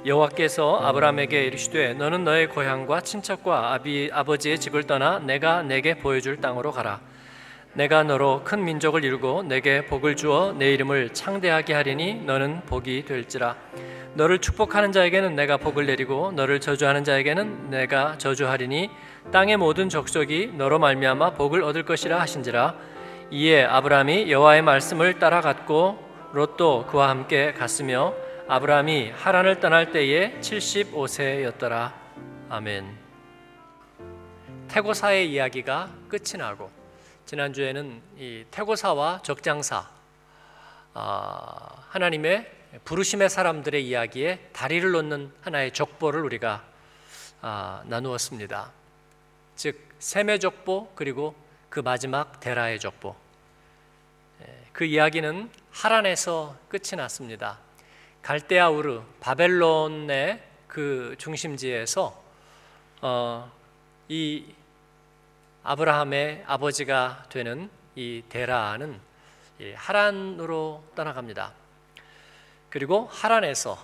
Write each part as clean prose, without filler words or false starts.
여호와께서 아브라함에게 이르시되 너는 너의 고향과 친척과 아버지의 집을 떠나 내가 내게 보여줄 땅으로 가라. 내가 너로 큰 민족을 이루고 내게 복을 주어 내 이름을 창대하게 하리니 너는 복이 될지라. 너를 축복하는 자에게는 내가 복을 내리고 너를 저주하는 자에게는 내가 저주하리니 땅의 모든 족속이 너로 말미암아 복을 얻을 것이라 하신지라. 이에 아브라함이 여호와의 말씀을 따라갔고 롯도 그와 함께 갔으며 아브라함이 하란을 떠날 때에 75세였더라. 아멘. 태고사의 이야기가 끝이 나고 지난주에는 이 태고사와 적장사, 하나님의 부르심의 사람들의 이야기에 다리를 놓는 하나의 족보를 우리가 나누었습니다. 즉 셈의 족보 그리고 그 마지막 데라의 족보. 그 이야기는 하란에서 끝이 났습니다. 갈대아 우르 바벨론의 그 중심지에서 이 아브라함의 아버지가 되는 이 데라는 하란으로 떠나갑니다. 그리고 하란에서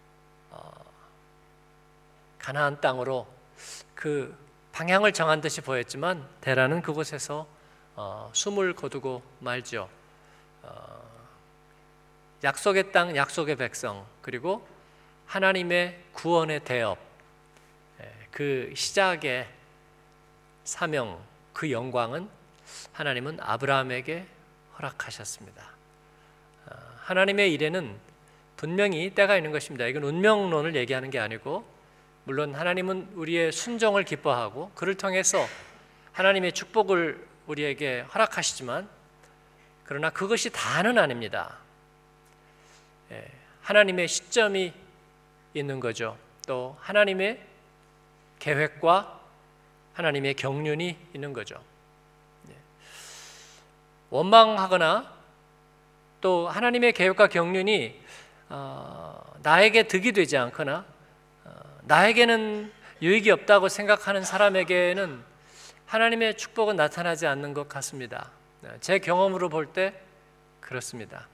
가나안 땅으로 그 방향을 정한 듯이 보였지만 데라는 그곳에서 숨을 거두고 말죠. 약속의 땅, 약속의 백성, 그리고 하나님의 구원의 대업, 그 시작의 사명, 그 영광은 하나님은 아브라함에게 허락하셨습니다. 하나님의 일에는 분명히 때가 있는 것입니다. 이건 운명론을 얘기하는 게 아니고, 물론 하나님은 우리의 순종을 기뻐하고 그를 통해서 하나님의 축복을 우리에게 허락하시지만, 그러나 그것이 다는 아닙니다. 하나님의 시점이 있는 거죠. 또 하나님의 계획과 하나님의 경륜이 있는 거죠. 원망하거나 또 하나님의 계획과 경륜이 나에게 득이 되지 않거나 나에게는 유익이 없다고 생각하는 사람에게는 하나님의 축복은 나타나지 않는 것 같습니다. 제 경험으로 볼 때 그렇습니다.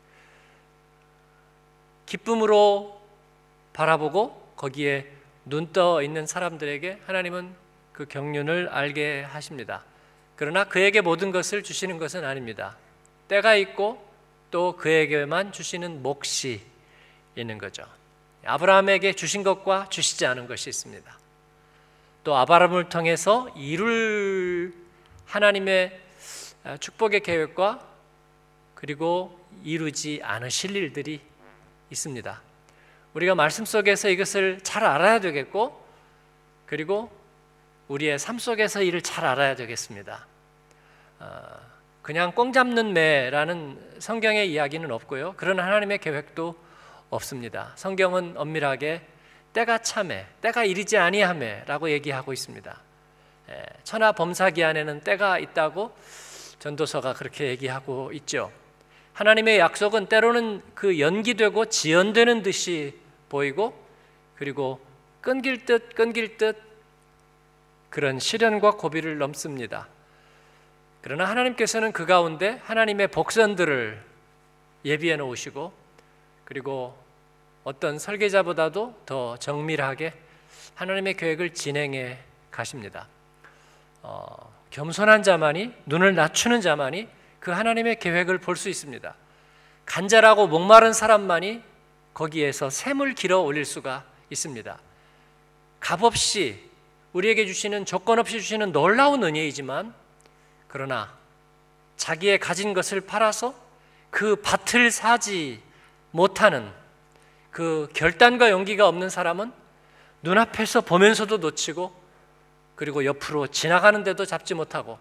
기쁨으로 바라보고 거기에 눈 떠 있는 사람들에게 하나님은 그 경륜을 알게 하십니다. 그러나 그에게 모든 것을 주시는 것은 아닙니다. 때가 있고 또 그에게만 주시는 몫이 있는 거죠. 아브라함에게 주신 것과 주시지 않은 것이 있습니다. 또 아브라함을 통해서 이룰 하나님의 축복의 계획과 그리고 이루지 않으실 일들이 있습니다. 우리가 말씀 속에서 이것을 잘 알아야 되겠고, 그리고 우리의 삶 속에서 이를 잘 알아야 되겠습니다. 그냥 꽁 잡는 매라는 성경의 이야기는 없고요. 그런 하나님의 계획도 없습니다. 성경은 엄밀하게 때가 참해, 때가 이르지 아니하매라고 얘기하고 있습니다. 천하범사기한에는 때가 있다고 전도서가 그렇게 얘기하고 있죠. 하나님의 약속은 때로는 그 연기되고 지연되는 듯이 보이고, 그리고 끊길 듯 그런 시련과 고비를 넘습니다. 그러나 하나님께서는 그 가운데 하나님의 복선들을 예비해 놓으시고, 그리고 어떤 설계자보다도 더 정밀하게 하나님의 계획을 진행해 가십니다. 겸손한 자만이, 눈을 낮추는 자만이 그 하나님의 계획을 볼 수 있습니다. 간절하고 목마른 사람만이 거기에서 샘을 길어 올릴 수가 있습니다. 값없이 우리에게 주시는, 조건 없이 주시는 놀라운 은혜이지만, 그러나 자기의 가진 것을 팔아서 그 밭을 사지 못하는 그 결단과 용기가 없는 사람은 눈앞에서 보면서도 놓치고, 그리고 옆으로 지나가는데도 잡지 못하고,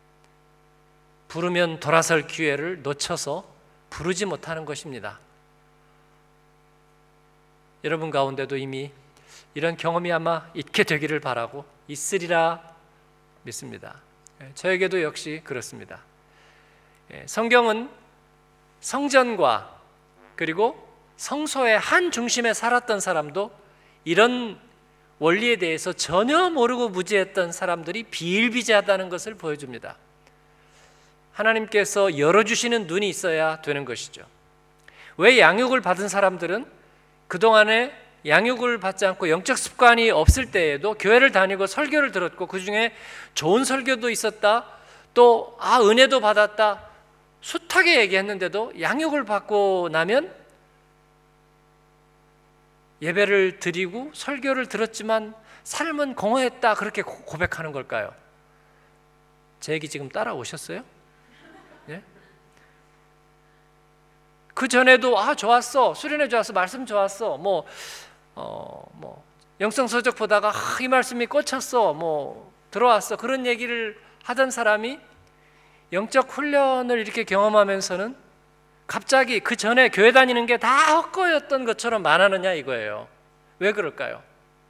부르면 돌아설 기회를 놓쳐서 부르지 못하는 것입니다. 여러분 가운데도 이미 이런 경험이 아마 있게 되기를 바라고 있으리라 믿습니다. 저에게도 역시 그렇습니다. 성경은 성전과 그리고 성소의 한 중심에 살았던 사람도 이런 원리에 대해서 전혀 모르고 무지했던 사람들이 비일비재하다는 것을 보여줍니다. 하나님께서 열어주시는 눈이 있어야 되는 것이죠. 왜 양육을 받은 사람들은 그동안에 양육을 받지 않고 영적 습관이 없을 때에도 교회를 다니고 설교를 들었고 그 중에 좋은 설교도 있었다, 또 은혜도 받았다, 숱하게 얘기했는데도 양육을 받고 나면 예배를 드리고 설교를 들었지만 삶은 공허했다, 그렇게 고백하는 걸까요? 제 얘기 지금 따라오셨어요? 예? 그 전에도 좋았어, 수련회 좋았어, 말씀 좋았어, 영성서적 보다가 이 말씀이 꽂혔어, 들어왔어, 그런 얘기를 하던 사람이 영적 훈련을 이렇게 경험하면서는 갑자기 그 전에 교회 다니는 게 다 헛거였던 것처럼 말하느냐 이거예요. 왜 그럴까요?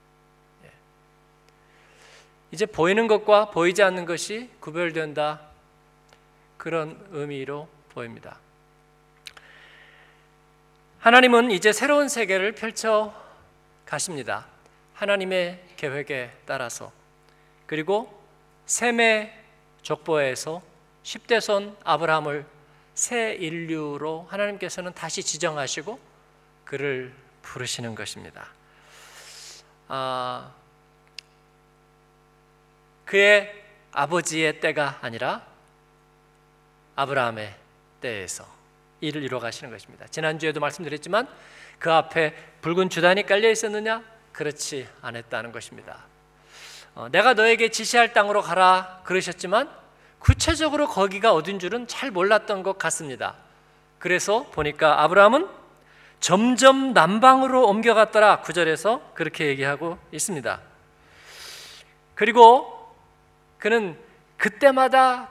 이제 보이는 것과 보이지 않는 것이 구별된다, 그런 의미로 보입니다. 하나님은 이제 새로운 세계를 펼쳐 가십니다. 하나님의 계획에 따라서. 그리고 셈의 족보에서 10대손 아브라함을 새 인류로 하나님께서는 다시 지정하시고 그를 부르시는 것입니다. 그의 아버지의 때가 아니라 아브라함의 때에서 일을 이루어 가시는 것입니다. 지난주에도 말씀드렸지만 그 앞에 붉은 주단이 깔려 있었느냐? 그렇지 않았다는 것입니다. 내가 너에게 지시할 땅으로 가라 그러셨지만 구체적으로 거기가 어딘 줄은 잘 몰랐던 것 같습니다. 그래서 보니까 아브라함은 점점 남방으로 옮겨갔더라, 9절에서 그렇게 얘기하고 있습니다. 그리고 그는 그때마다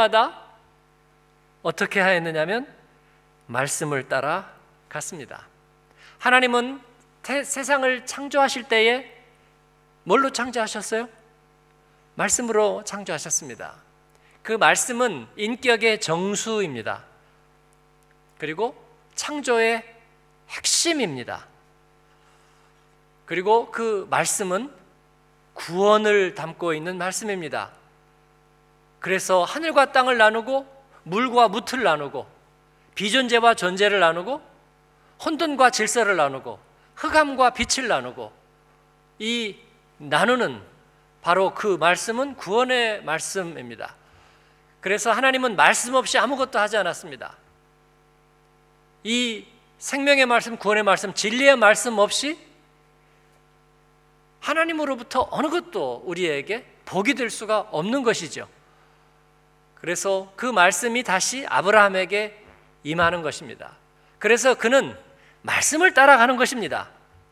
어떻게 하였느냐면 말씀을 따라 갔습니다. 하나님은 세상을 창조하실 때에 뭘로 창조하셨어요? 말씀으로 창조하셨습니다. 그 말씀은 인격의 정수입니다. 그리고 창조의 핵심입니다. 그리고 그 말씀은 구원을 담고 있는 말씀입니다. 그래서 하늘과 땅을 나누고 물과 무틀 나누고 비존재와 존재를 나누고 혼돈과 질서를 나누고 흑암과 빛을 나누고, 이 나누는 바로 그 말씀은 구원의 말씀입니다. 그래서 하나님은 말씀 없이 아무것도 하지 않았습니다. 이 생명의 말씀, 구원의 말씀, 진리의 말씀 없이 하나님으로부터 어느 것도 우리에게 복이 될 수가 없는 것이죠. 그래서 그 말씀이 다시 아브라함에게 임하는 것입니다. 그래서 그는 말씀을 따라가는 것입니다.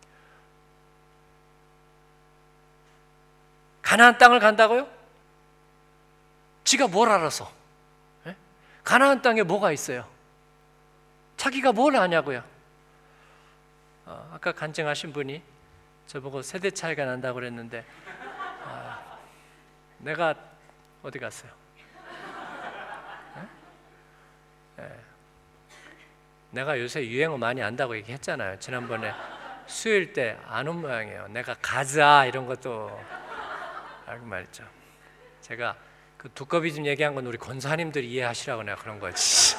가나안 땅을 간다고요? 지가 뭘 알아서? 가나안 땅에 뭐가 있어요? 자기가 뭘 아냐고요? 아까 간증하신 분이 저보고 세대 차이가 난다고 그랬는데 내가 어디 갔어요? 내가 요새 유행어 많이 안다고 얘기했잖아요. 지난번에 수요일 때 안 온 모양이에요. 내가 가자 이런 것도 알고 말했죠. 제가 그 두꺼비즘 얘기한 건 우리 권사님들이 이해하시라고 내가 그런 거지.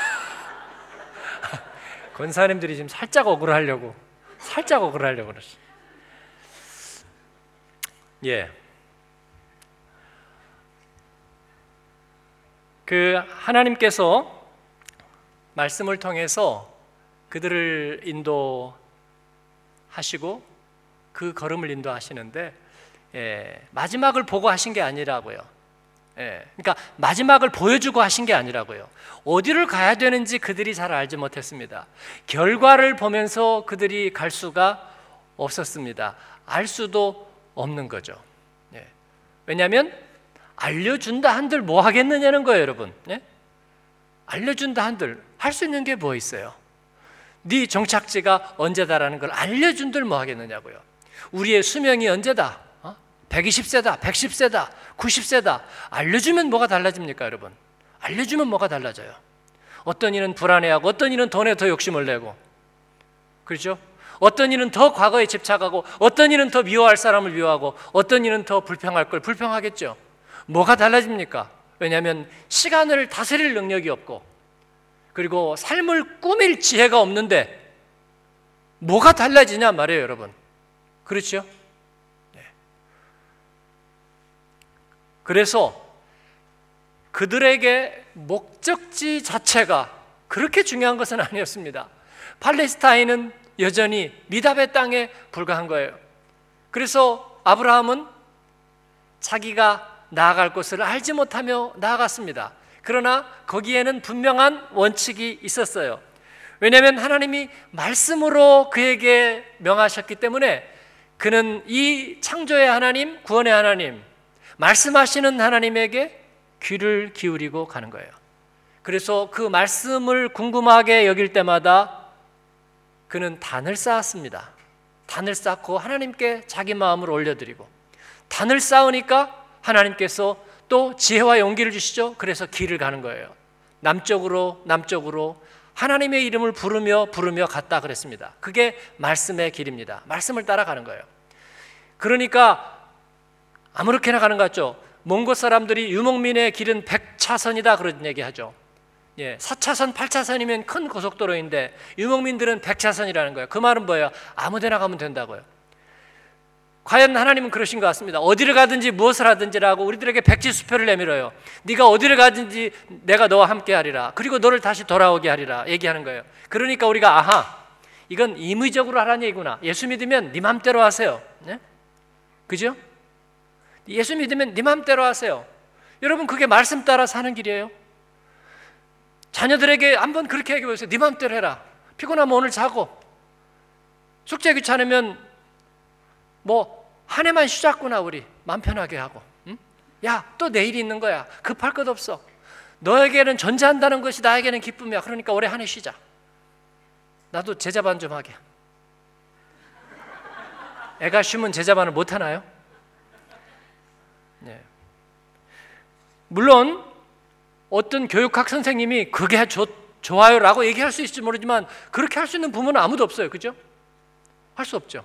권사님들이 지금 살짝 억울하려고 그러시. 예. 그 하나님께서 말씀을 통해서 그들을 인도하시고 그 걸음을 인도하시는데, 마지막을 보고 하신 게 아니라고요. 그러니까 마지막을 보여주고 하신 게 아니라고요. 어디를 가야 되는지 그들이 잘 알지 못했습니다. 결과를 보면서 그들이 갈 수가 없었습니다. 알 수도 없는 거죠. 왜냐하면 알려준다 한들 뭐 하겠느냐는 거예요, 여러분. 알려준다 한들 할 수 있는 게 뭐 있어요? 네 정착지가 언제다라는 걸 알려준들 뭐 하겠느냐고요. 우리의 수명이 언제다? 120세다, 110세다, 90세다. 알려주면 뭐가 달라집니까, 여러분? 알려주면 뭐가 달라져요? 어떤 이는 불안해하고, 어떤 이는 돈에 더 욕심을 내고, 그렇죠? 어떤 이는 더 과거에 집착하고, 어떤 이는 더 미워할 사람을 미워하고, 어떤 이는 더 불평할 걸 불평하겠죠. 뭐가 달라집니까? 왜냐하면 시간을 다스릴 능력이 없고, 그리고 삶을 꾸밀 지혜가 없는데 뭐가 달라지냐 말이에요, 여러분. 그렇죠? 네. 그래서 그들에게 목적지 자체가 그렇게 중요한 것은 아니었습니다. 팔레스타인은 여전히 미답의 땅에 불과한 거예요. 그래서 아브라함은 자기가 나아갈 곳을 알지 못하며 나아갔습니다. 그러나 거기에는 분명한 원칙이 있었어요. 왜냐하면 하나님이 말씀으로 그에게 명하셨기 때문에 그는 이 창조의 하나님, 구원의 하나님, 말씀하시는 하나님에게 귀를 기울이고 가는 거예요. 그래서 그 말씀을 궁금하게 여길 때마다 그는 단을 쌓았습니다. 단을 쌓고 하나님께 자기 마음을 올려드리고, 단을 쌓으니까 하나님께서 또 지혜와 용기를 주시죠. 그래서 길을 가는 거예요. 남쪽으로 하나님의 이름을 부르며 갔다 그랬습니다. 그게 말씀의 길입니다. 말씀을 따라가는 거예요. 그러니까 아무렇게나 가는 것 같죠. 몽고 사람들이 유목민의 길은 100차선이다 그런 얘기하죠. 4차선, 8차선이면 큰 고속도로인데 유목민들은 100차선이라는 거예요. 그 말은 뭐예요? 아무데나 가면 된다고요. 과연 하나님은 그러신 것 같습니다. 어디를 가든지 무엇을 하든지라고 우리들에게 백지수표를 내밀어요. 네가 어디를 가든지 내가 너와 함께 하리라. 그리고 너를 다시 돌아오게 하리라 얘기하는 거예요. 그러니까 우리가 아하, 이건 임의적으로 하라는 얘기구나. 예수 믿으면 네 맘대로 하세요. 네? 그죠? 예수 믿으면 네 맘대로 하세요. 여러분, 그게 말씀 따라 사는 길이에요. 자녀들에게 한번 그렇게 얘기해 보세요. 네 맘대로 해라. 피곤하면 오늘 자고, 숙제 귀찮으면 한 해만 쉬자꾸나 우리 맘 편하게 하고, 응? 야, 또 내일이 있는 거야. 급할 것 없어. 너에게는 존재한다는 것이 나에게는 기쁨이야. 그러니까 올해 한 해 쉬자. 나도 제자반 좀 하게. 애가 쉬면 제자반을 못 하나요? 네. 물론 어떤 교육학 선생님이 그게 좋아요라고 얘기할 수 있을지 모르지만 그렇게 할 수 있는 부모는 아무도 없어요. 그죠? 할 수 없죠.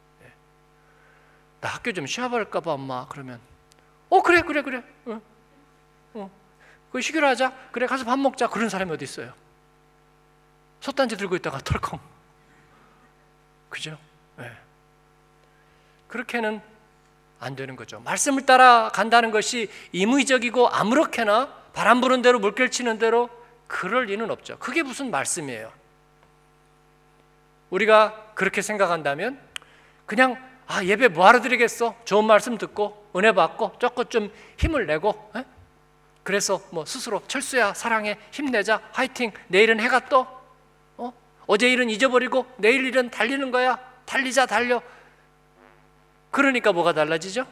나 학교 좀 쉬어버릴까 봐 엄마. 그러면 그래 그 쉬기로 하자. 그래, 가서 밥 먹자. 그런 사람이 어디 있어요? 솥단지 들고 있다가 털컹. 그죠? 네. 그렇게는 안 되는 거죠. 말씀을 따라 간다는 것이 임의적이고 아무렇게나 바람 부는 대로 물결 치는 대로 그럴 리는 없죠. 그게 무슨 말씀이에요? 우리가 그렇게 생각한다면 그냥 예배 뭐하러 드리겠어? 좋은 말씀 듣고 은혜 받고 조금 좀 힘을 내고, 그래서 스스로 철수야, 사랑해, 힘내자, 화이팅, 내일은 해가 떠, 어제 일은 잊어버리고 내일 일은 달리는 거야, 달리자, 달려. 그러니까 뭐가 달라지죠?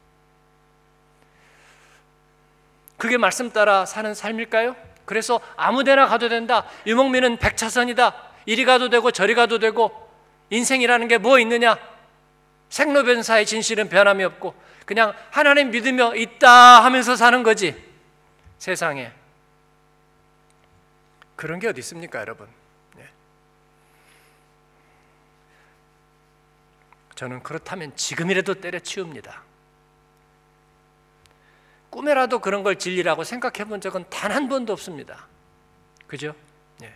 그게 말씀 따라 사는 삶일까요? 그래서 아무데나 가도 된다. 유목민은 100차선이다. 이리 가도 되고 저리 가도 되고, 인생이라는 게 뭐 있느냐? 생로병사의 진실은 변함이 없고 그냥 하나님 믿으며 있다 하면서 사는 거지. 세상에 그런 게 어디 있습니까, 여러분? 네. 저는 그렇다면 지금이라도 때려치웁니다. 꿈에라도 그런 걸 진리라고 생각해 본 적은 단 한 번도 없습니다. 그죠? 네.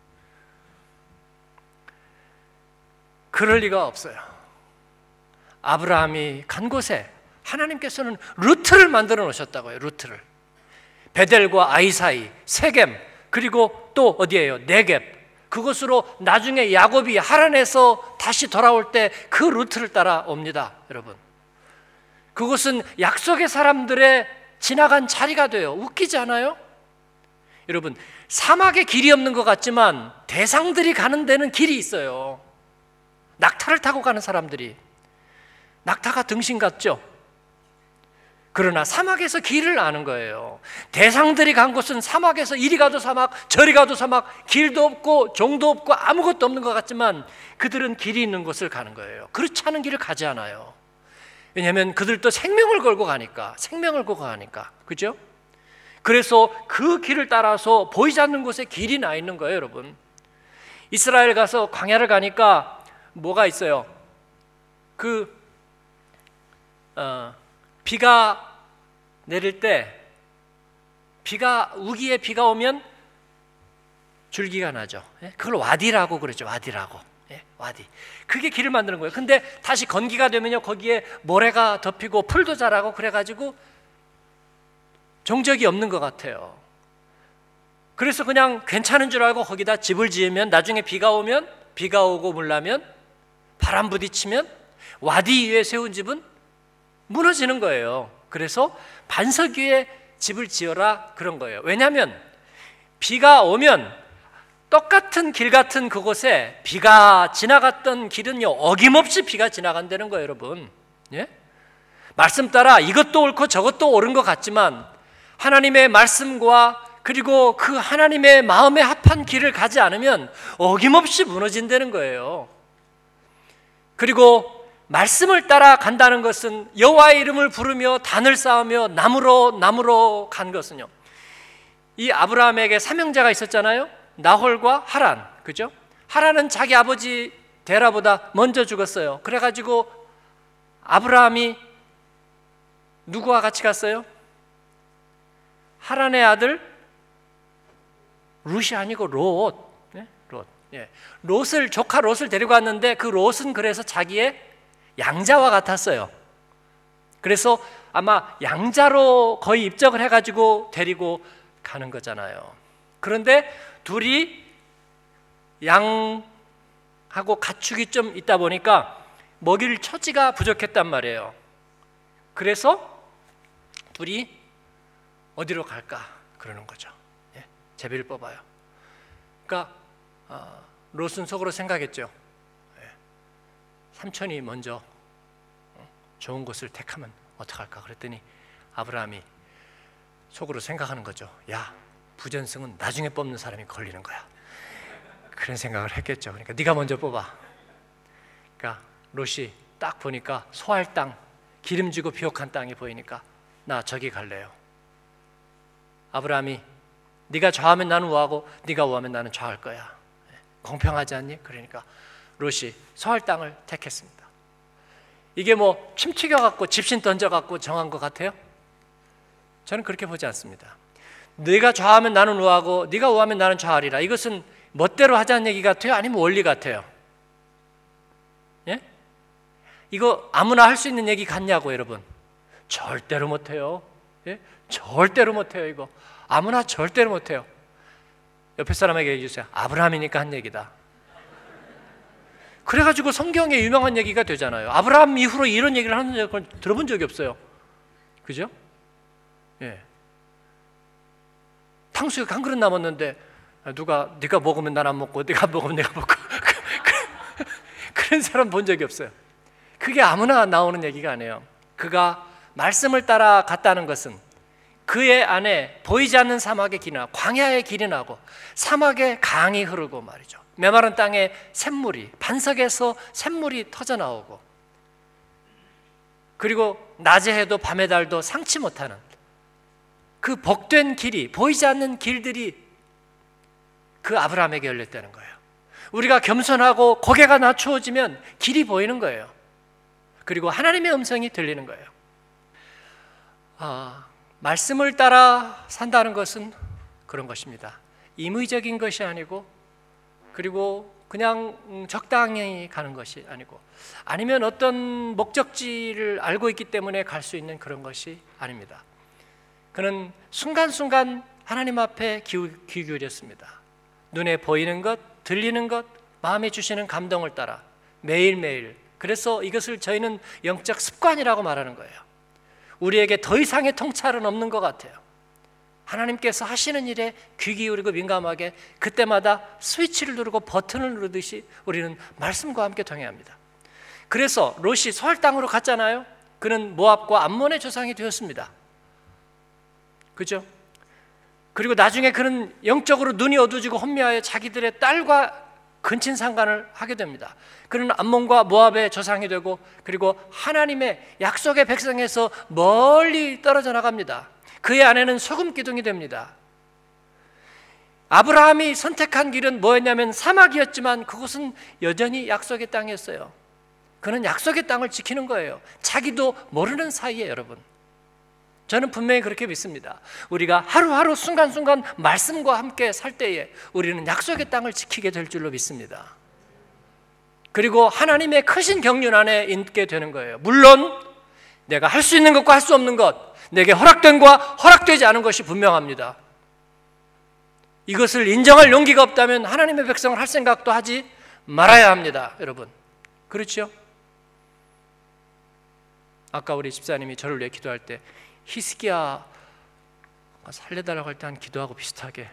그럴 리가 없어요. 아브라함이 간 곳에 하나님께서는 루트를 만들어 놓으셨다고요. 루트를. 베델과 아이 사이, 세겜, 그리고 또 어디예요? 네겝. 그곳으로 나중에 야곱이 하란에서 다시 돌아올 때 그 루트를 따라옵니다. 여러분, 그곳은 약속의 사람들의 지나간 자리가 돼요. 웃기지 않아요? 여러분, 사막에 길이 없는 것 같지만 대상들이 가는 데는 길이 있어요. 낙타를 타고 가는 사람들이, 낙타가 등신 같죠? 그러나 사막에서 길을 아는 거예요. 대상들이 간 곳은 사막에서 이리 가도 사막, 저리 가도 사막, 길도 없고 종도 없고 아무것도 없는 것 같지만 그들은 길이 있는 곳을 가는 거예요. 그렇지 않은 길을 가지 않아요. 왜냐하면 그들도 생명을 걸고 가니까, 그죠? 그래서 그 길을 따라서 보이지 않는 곳에 길이 나 있는 거예요, 여러분. 이스라엘 가서 광야를 가니까 뭐가 있어요? 비가 내릴 때, 우기에 비가 오면 줄기가 나죠. 그걸 와디라고 그러죠. 와디라고. 예, 와디. 그게 길을 만드는 거예요. 근데 다시 건기가 되면요, 거기에 모래가 덮이고 풀도 자라고 그래가지고 종적이 없는 것 같아요. 그래서 그냥 괜찮은 줄 알고 거기다 집을 지으면 나중에 비가 오면, 비가 오고 물 나면, 바람 부딪히면 와디 위에 세운 집은 무너지는 거예요. 그래서 반석 위에 집을 지어라 그런 거예요. 왜냐하면 비가 오면 똑같은 길 같은 그곳에 비가 지나갔던 길은요, 어김없이 비가 지나간다는 거예요, 여러분. 예? 말씀 따라 이것도 옳고 저것도 옳은 것 같지만 하나님의 말씀과 그리고 그 하나님의 마음에 합한 길을 가지 않으면 어김없이 무너진다는 거예요. 그리고 말씀을 따라 간다는 것은 여호와의 이름을 부르며 단을 쌓으며 나무로 간 것은요, 이 아브라함에게 삼형제가 있었잖아요. 나홀과 하란, 그죠? 하란은 자기 아버지 데라보다 먼저 죽었어요. 그래가지고 아브라함이 누구와 같이 갔어요? 하란의 아들 룻이 아니고 롯. 네? 롯. 예. 조카 롯을 데리고 왔는데 그 롯은 그래서 자기의 양자와 같았어요. 그래서 아마 양자로 거의 입적을 해가지고 데리고 가는 거잖아요. 그런데 둘이 양하고 가축이 좀 있다 보니까 먹일 처지가 부족했단 말이에요. 그래서 둘이 어디로 갈까 그러는 거죠. 예, 제비를 뽑아요. 그러니까 롯은 속으로 생각했죠. 예, 삼촌이 먼저 좋은 곳을 택하면 어떡할까 그랬더니 아브라함이 속으로 생각하는 거죠. 야, 부전승은 나중에 뽑는 사람이 걸리는 거야. 그런 생각을 했겠죠. 그러니까 네가 먼저 뽑아. 그러니까 롯이 딱 보니까 소할 땅, 기름지고 비옥한 땅이 보이니까 나 저기 갈래요. 아브라함이 네가 좌하면 나는 우하고 네가 우하면 나는 좌할 거야. 공평하지 않니? 그러니까 롯이 소할 땅을 택했습니다. 이게 뭐 침튀겨 갖고 집신 던져 갖고 정한 것 같아요? 저는 그렇게 보지 않습니다. 네가 좌하면 나는 우하고 네가 우하면 나는 좌하리라. 이것은 멋대로 하자는 얘기 같아요? 아니면 원리 같아요? 예? 이거 아무나 할 수 있는 얘기 같냐고 여러분. 절대로 못해요. 예? 절대로 못해요. 이거 아무나 절대로 못해요. 옆에 사람에게 얘기해 주세요. 아브라함이니까 한 얘기다. 그래가지고 성경에 유명한 얘기가 되잖아요. 아브라함 이후로 이런 얘기를 하는 걸 들어본 적이 없어요. 그죠? 예. 탕수육 한 그릇 남았는데 누가 네가 먹으면 난 안 먹고 네가 먹으면 내가 먹고 그런 사람 본 적이 없어요. 그게 아무나 나오는 얘기가 아니에요. 그가 말씀을 따라 갔다는 것은 그의 안에 보이지 않는 사막의 길이 나고 광야의 길이 나고 사막에 강이 흐르고 말이죠. 메마른 땅에 샘물이 반석에서 샘물이 터져 나오고 그리고 낮에 해도 밤의 달도 상치 못하는 그 복된 길이 보이지 않는 길들이 그 아브라함에게 열렸다는 거예요. 우리가 겸손하고 고개가 낮추어지면 길이 보이는 거예요. 그리고 하나님의 음성이 들리는 거예요. 말씀을 따라 산다는 것은 그런 것입니다. 임의적인 것이 아니고 그리고 그냥 적당히 가는 것이 아니고 아니면 어떤 목적지를 알고 있기 때문에 갈 수 있는 그런 것이 아닙니다. 그는 순간순간 하나님 앞에 귀 기울였습니다. 눈에 보이는 것, 들리는 것, 마음에 주시는 감동을 따라 매일매일. 그래서 이것을 저희는 영적 습관이라고 말하는 거예요. 우리에게 더 이상의 통찰은 없는 것 같아요. 하나님께서 하시는 일에 귀 기울이고 민감하게 그때마다 스위치를 누르고 버튼을 누르듯이 우리는 말씀과 함께 동행합니다. 그래서 롯이 소할 땅으로 갔잖아요. 그는 모압과 암몬의 조상이 되었습니다. 그죠? 그리고 나중에 그는 영적으로 눈이 어두워지고 혼미하여 자기들의 딸과 근친상간을 하게 됩니다. 그는 암몬과 모압의 조상이 되고 그리고 하나님의 약속의 백성에서 멀리 떨어져 나갑니다. 그의 아내는 소금 기둥이 됩니다. 아브라함이 선택한 길은 뭐였냐면 사막이었지만 그곳은 여전히 약속의 땅이었어요. 그는 약속의 땅을 지키는 거예요. 자기도 모르는 사이에 여러분. 저는 분명히 그렇게 믿습니다. 우리가 하루하루 순간순간 말씀과 함께 살 때에 우리는 약속의 땅을 지키게 될 줄로 믿습니다. 그리고 하나님의 크신 경륜 안에 있게 되는 거예요. 물론 내가 할 수 있는 것과 할 수 없는 것, 내게 허락된 것과 허락되지 않은 것이 분명합니다. 이것을 인정할 용기가 없다면 하나님의 백성을 할 생각도 하지 말아야 합니다. 여러분, 그렇죠? 아까 우리 집사님이 저를 위해 기도할 때 히스기야 살려달라고 할 때 한 기도하고 비슷하게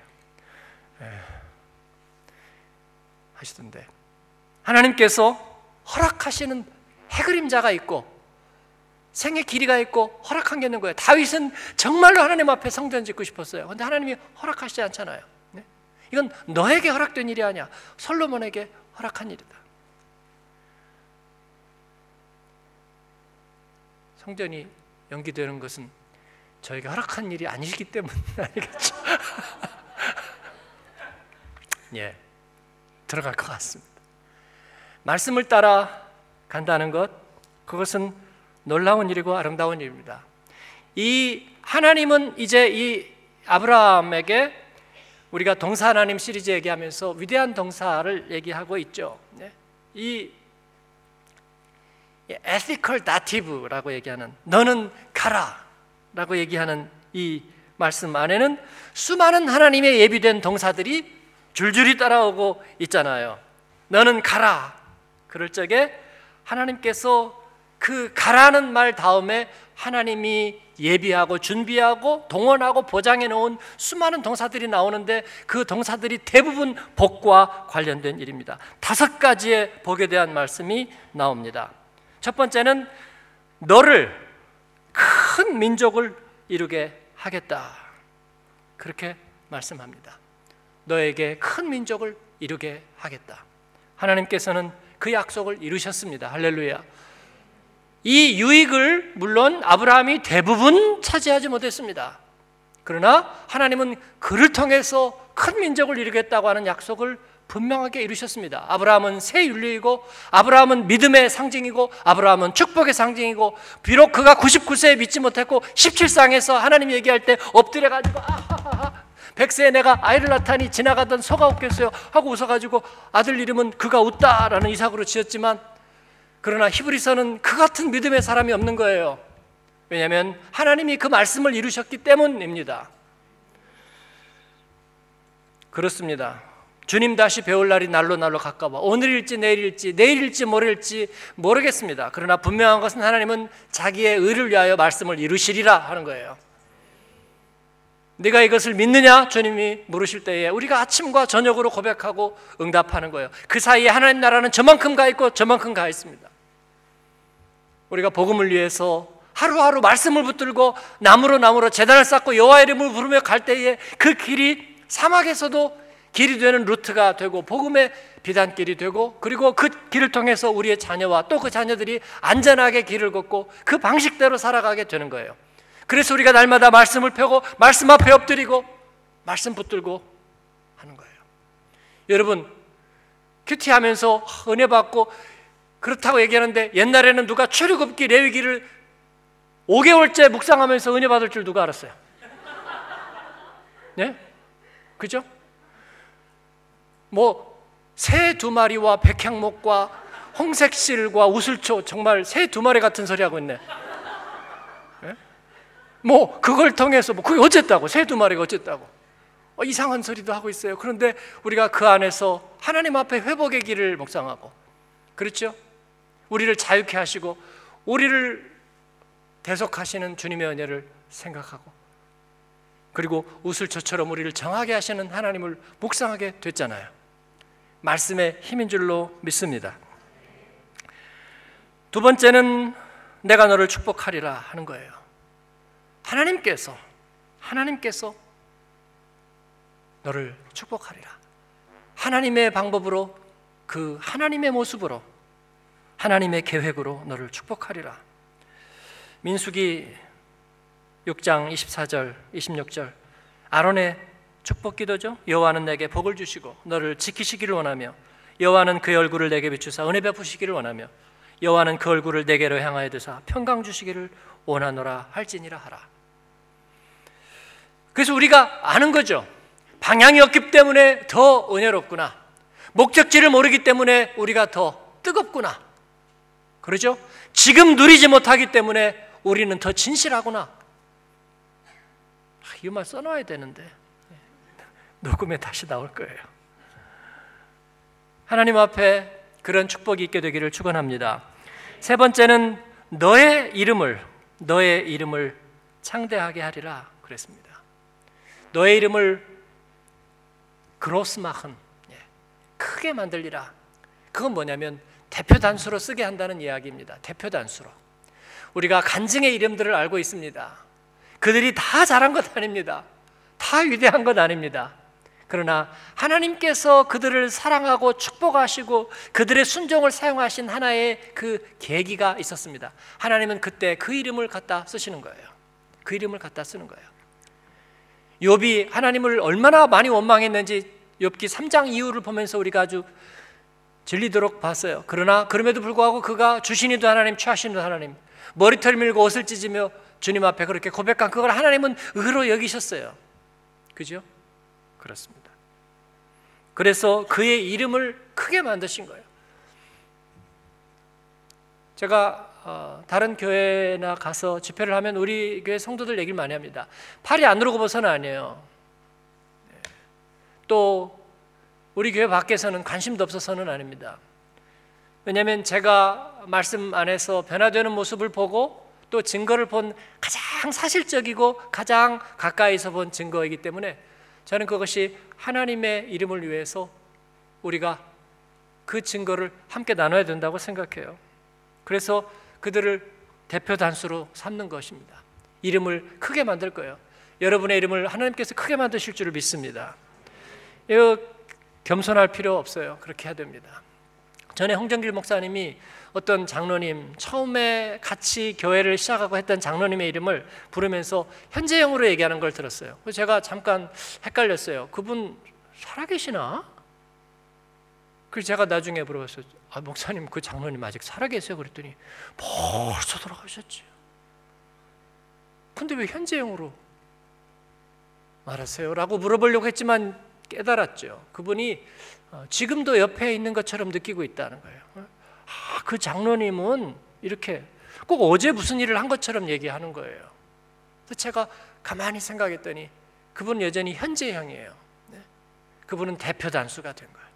하시던데, 하나님께서 허락하시는 해그림자가 있고 생의 길이가 있고 허락한 게 있는 거예요. 다윗은 정말로 하나님 앞에 성전 짓고 싶었어요. 그런데 하나님이 허락하시지 않잖아요. 네? 이건 너에게 허락된 일이 아니야. 솔로몬에게 허락한 일이다. 성전이 연기되는 것은 저에게 허락한 일이 아니기 때문 아니겠죠? 예, 들어갈 것 같습니다. 말씀을 따라 간다는 것, 그것은 놀라운 일이고 아름다운 일입니다. 이 하나님은 이제 이 아브라함에게, 우리가 동사 하나님 시리즈 얘기하면서 위대한 동사를 얘기하고 있죠. 이 ethical dative라고 얘기하는, 너는 가라 라고 얘기하는 이 말씀 안에는 수많은 하나님의 예비된 동사들이 줄줄이 따라오고 있잖아요. 너는 가라. 그럴 적에 하나님께서 그 가라는 말 다음에 하나님이 예비하고 준비하고 동원하고 보장해 놓은 수많은 동사들이 나오는데, 그 동사들이 대부분 복과 관련된 일입니다. 5가지의 복에 대한 말씀이 나옵니다. 첫 번째는 너를 큰 민족을 이루게 하겠다, 그렇게 말씀합니다. 너에게 큰 민족을 이루게 하겠다. 하나님께서는 그 약속을 이루셨습니다. 할렐루야. 이 유익을 물론 아브라함이 대부분 차지하지 못했습니다. 그러나 하나님은 그를 통해서 큰 민족을 이루겠다고 하는 약속을 분명하게 이루셨습니다. 아브라함은 새 윤리이고, 아브라함은 믿음의 상징이고, 아브라함은 축복의 상징이고, 비록 그가 99세에 믿지 못했고 17상에서 하나님 얘기할 때 엎드려가지고 아하하하 100세에 내가 아이를 낳다니 지나가던 소가 웃겠어요 하고 웃어가지고 아들 이름은 그가 웃다라는 이삭으로 지었지만, 그러나 히브리서는 그 같은 믿음의 사람이 없는 거예요. 왜냐하면 하나님이 그 말씀을 이루셨기 때문입니다. 그렇습니다. 주님 다시 배울 날이 날로 가까워. 오늘일지 내일일지 내일일지 모레일지 모르겠습니다. 그러나 분명한 것은 하나님은 자기의 의를 위하여 말씀을 이루시리라 하는 거예요. 네가 이것을 믿느냐? 주님이 물으실 때에 우리가 아침과 저녁으로 고백하고 응답하는 거예요. 그 사이에 하나님 나라는 저만큼 가 있고 저만큼 가 있습니다. 우리가 복음을 위해서 하루하루 말씀을 붙들고 나무로 제단을 쌓고 여호와 이름을 부르며 갈 때에 그 길이 사막에서도 길이 되는 루트가 되고 복음의 비단길이 되고, 그리고 그 길을 통해서 우리의 자녀와 또 그 자녀들이 안전하게 길을 걷고 그 방식대로 살아가게 되는 거예요. 그래서 우리가 날마다 말씀을 펴고 말씀 앞에 엎드리고 말씀 붙들고 하는 거예요. 여러분, 큐티하면서 은혜 받고 그렇다고 얘기하는데, 옛날에는 누가 출애굽기 레위기를 5개월째 묵상하면서 은혜 받을 줄 누가 알았어요? 네? 그죠? 새 2마리와 백향목과 홍색실과 우슬초, 정말 새 2마리 같은 소리 하고 있네. 네? 그걸 통해서 그게 어쨌다고, 새 2마리가 어쨌다고 이상한 소리도 하고 있어요. 그런데 우리가 그 안에서 하나님 앞에 회복의 길을 묵상하고, 그렇죠? 우리를 자유케 하시고 우리를 대속하시는 주님의 은혜를 생각하고, 그리고 우슬초처럼 우리를 정하게 하시는 하나님을 묵상하게 됐잖아요. 말씀의 힘인 줄로 믿습니다. 두 번째는 내가 너를 축복하리라 하는 거예요. 하나님께서 너를 축복하리라. 하나님의 방법으로, 그 하나님의 모습으로, 하나님의 계획으로 너를 축복하리라. 민수기 6장 24절 26절 아론의 축복 기도죠. 여호와는 내게 복을 주시고 너를 지키시기를 원하며, 여호와는 그의 얼굴을 내게 비추사 은혜 베푸시기를 원하며, 여호와는 그 얼굴을 내게로 향하여 드사 평강 주시기를 원하노라 할지니라 하라. 그래서 우리가 아는 거죠. 방향이 없기 때문에 더 은혜롭구나. 목적지를 모르기 때문에 우리가 더 뜨겁구나. 그러죠? 지금 누리지 못하기 때문에 우리는 더 진실하구나. 이 말 써놔야 되는데 녹음에 다시 나올 거예요. 하나님 앞에 그런 축복이 있게 되기를 축원합니다. 세 번째는 너의 이름을 창대하게 하리라 그랬습니다. 너의 이름을 그로스마흔, 크게 만들리라. 그건 뭐냐면 대표 단수로 쓰게 한다는 이야기입니다. 대표 단수로. 우리가 간증의 이름들을 알고 있습니다. 그들이 다 잘한 것 아닙니다. 다 위대한 것 아닙니다. 그러나 하나님께서 그들을 사랑하고 축복하시고 그들의 순종을 사용하신 하나의 그 계기가 있었습니다. 하나님은 그때 그 이름을 갖다 쓰시는 거예요. 그 이름을 갖다 쓰는 거예요. 욥이 하나님을 얼마나 많이 원망했는지 욥기 3장 이후를 보면서 우리가 아주 질리도록 봤어요. 그러나 그럼에도 불구하고 그가 주신이도 하나님, 취하신이도 하나님, 머리털 밀고 옷을 찢으며 주님 앞에 그렇게 고백한 그걸 하나님은 의로 여기셨어요. 그죠? 그렇습니다. 그래서 그의 이름을 크게 만드신 거예요. 제가 다른 교회나 가서 집회를 하면 우리 교회 성도들 얘기를 많이 합니다. 팔이 안 들어오고 봐서는 아니에요. 또 우리 교회 밖에서는 관심도 없어서는 아닙니다. 왜냐하면 제가 말씀 안에서 변화되는 모습을 보고 또 증거를 본 가장 사실적이고 가장 가까이서 본 증거이기 때문에 저는 그것이 하나님의 이름을 위해서 우리가 그 증거를 함께 나눠야 된다고 생각해요. 그래서 그들을 대표 단수로 삼는 것입니다. 이름을 크게 만들 거예요. 여러분의 이름을 하나님께서 크게 만드실 줄을 믿습니다. 이거 겸손할 필요 없어요. 그렇게 해야 됩니다. 전에 홍정길 목사님이 어떤 장로님, 처음에 같이 교회를 시작하고 했던 장로님의 이름을 부르면서 현재형으로 얘기하는 걸 들었어요. 그래서 제가 잠깐 헷갈렸어요. 그분 살아계시나? 그래서 제가 나중에 물어봤어요. 목사님, 그 장로님 아직 살아계세요? 그랬더니 벌써 돌아가셨지. 근데 왜 현재형으로 말하세요? 라고 물어보려고 했지만 깨달았죠. 그분이 지금도 옆에 있는 것처럼 느끼고 있다는 거예요. 그 장로님은 이렇게 꼭 어제 무슨 일을 한 것처럼 얘기하는 거예요. 그래서 제가 가만히 생각했더니 그분은 여전히 현재형이에요. 그분은 대표 단수가 된 거예요.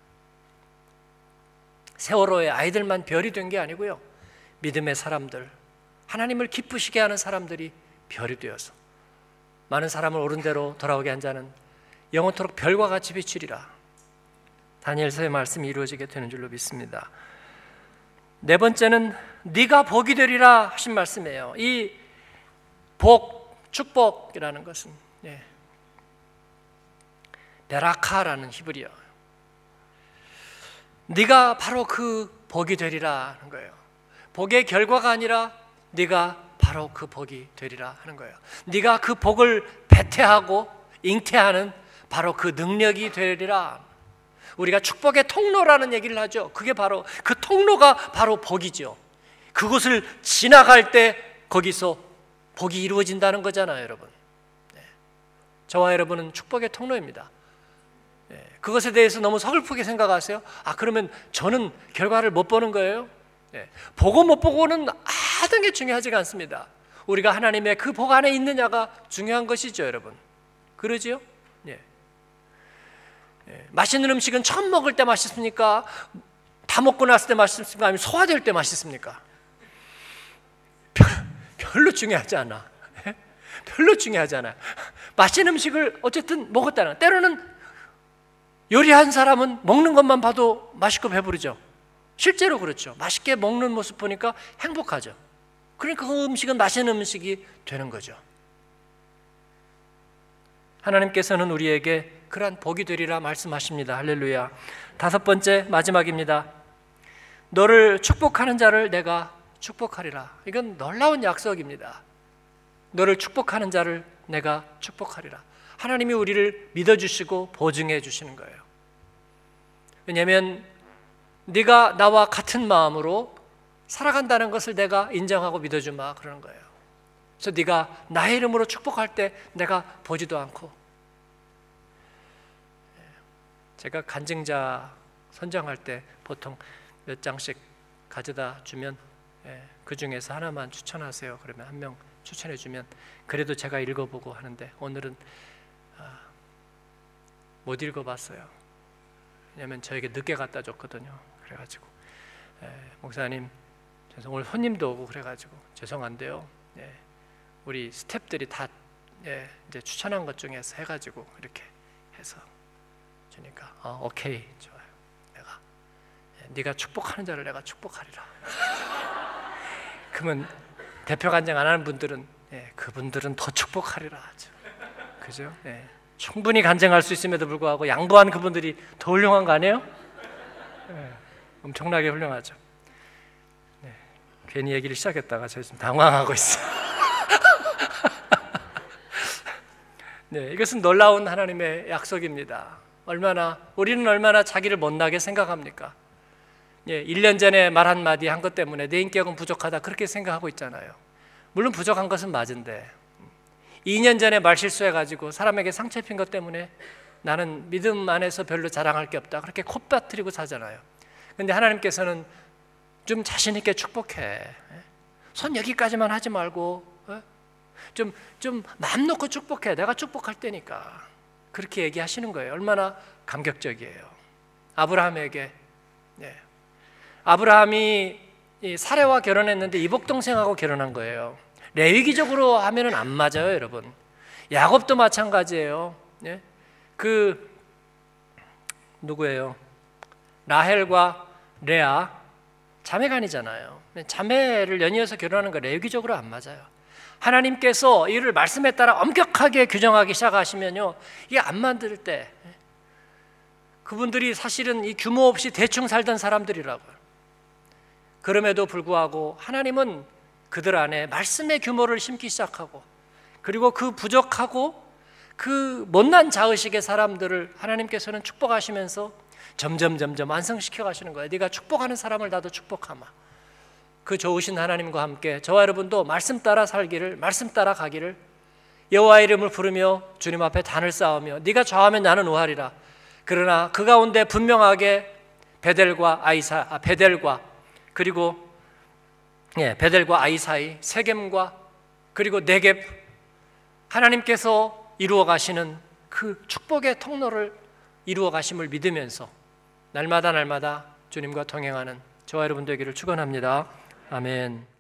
세월호의 아이들만 별이 된 게 아니고요. 믿음의 사람들, 하나님을 기쁘시게 하는 사람들이 별이 되어서 많은 사람을 옳은 대로 돌아오게 한 자는 영원토록 별과 같이 비추리라. 다니엘서의 말씀이 이루어지게 되는 줄로 믿습니다. 네 번째는 네가 복이 되리라 하신 말씀이에요. 이 복, 축복이라는 것은 베라카라는 히브리어. 네가 바로 그 복이 되리라 하는 거예요. 복의 결과가 아니라 네가 바로 그 복이 되리라 하는 거예요. 네가 그 복을 배태하고 잉태하는 바로 그 능력이 되리라. 우리가 축복의 통로라는 얘기를 하죠. 그게 바로 그 통로가 바로 복이죠. 그곳을 지나갈 때 거기서 복이 이루어진다는 거잖아요, 여러분. 저와 여러분은 축복의 통로입니다. 그것에 대해서 너무 서글프게 생각하세요? 그러면 저는 결과를 못 보는 거예요? 보고 못 보고는 하던 게 중요하지가 않습니다. 우리가 하나님의 그 복 안에 있느냐가 중요한 것이죠, 여러분. 그러지요? 맛있는 음식은 처음 먹을 때 맛있습니까? 다 먹고 났을 때 맛있습니까? 아니면 소화될 때 맛있습니까? 별로 중요하지 않아. 별로 중요하지 않아요. 맛있는 음식을 어쨌든 먹었다는, 때로는 요리한 사람은 먹는 것만 봐도 맛있고 배부르죠. 실제로 그렇죠. 맛있게 먹는 모습 보니까 행복하죠. 그러니까 그 음식은 맛있는 음식이 되는 거죠. 하나님께서는 우리에게 그러한 복이 되리라 말씀하십니다. 할렐루야. 다섯 번째, 마지막입니다. 너를 축복하는 자를 내가 축복하리라. 이건 놀라운 약속입니다. 너를 축복하는 자를 내가 축복하리라. 하나님이 우리를 믿어주시고 보증해 주시는 거예요. 왜냐하면 네가 나와 같은 마음으로 살아간다는 것을 내가 인정하고 믿어주마 그러는 거예요. 그래서 네가 나의 이름으로 축복할 때 내가 보지도 않고, 제가 간증자 선정할 때 보통 몇 장씩 가져다 주면 그 중에서 하나만 추천하세요. 그러면 한 명 추천해 주면 그래도 제가 읽어보고 하는데 오늘은 못 읽어봤어요. 왜냐하면 저에게 늦게 갖다 줬거든요. 그래가지고 목사님 오늘 손님도 오고 그래가지고 죄송한데요. 우리 스태프들이 다 이제 추천한 것 중에서 해가지고 이렇게 해서 주니까 오케이 좋아요. 내가 네가 축복하는 자를 내가 축복하리라. 그러면 대표 간증 안 하는 분들은 그분들은 더 축복하리라 하죠. 그죠? 충분히 간증할 수 있음에도 불구하고 양보한 그분들이 더 훌륭한 거 아니에요? 엄청나게 훌륭하죠. 괜히 얘기를 시작했다가 저 지금 당황하고 있어요. 이것은 놀라운 하나님의 약속입니다. 우리는 얼마나 자기를 못나게 생각합니까? 1년 전에 말 한마디 한 것 때문에 내 인격은 부족하다 그렇게 생각하고 있잖아요. 물론 부족한 것은 맞은데 2년 전에 말 실수해가지고 사람에게 상처 입힌 것 때문에 나는 믿음 안에서 별로 자랑할 게 없다 그렇게 콧바트리고 사잖아요. 근데 하나님께서는 좀 자신 있게 축복해. 손 여기까지만 하지 말고 좀 마음 놓고 축복해. 내가 축복할 때니까. 그렇게 얘기하시는 거예요. 얼마나 감격적이에요. 아브라함에게 아브라함이 사레와 결혼했는데 이복 동생하고 결혼한 거예요. 레위기적으로 하면은 안 맞아요, 여러분. 야곱도 마찬가지예요. 누구예요? 라헬과 레아 자매간이잖아요. 자매를 연이어서 결혼하는 거 레위기적으로 안 맞아요. 하나님께서 이를 말씀에 따라 엄격하게 규정하기 시작하시면요, 이게 안 만들 때 그분들이 사실은 이 규모 없이 대충 살던 사람들이라고요. 그럼에도 불구하고 하나님은 그들 안에 말씀의 규모를 심기 시작하고 그리고 그 부족하고 그 못난 자의식의 사람들을 하나님께서는 축복하시면서 점점 완성시켜 가시는 거예요. 네가 축복하는 사람을 나도 축복하마. 그 좋으신 하나님과 함께 저와 여러분도 말씀 따라 살기를, 말씀 따라 가기를, 여호와의 이름을 부르며 주님 앞에 단을 쌓으며 네가 좌하면 나는 우하리라. 그러나 그 가운데 분명하게 베델과 아이사이, 세겜과 그리고 네겝, 하나님께서 이루어 가시는 그 축복의 통로를 이루어 가심을 믿으면서 날마다 주님과 동행하는 저와 여러분 되기를 축원합니다. 아멘.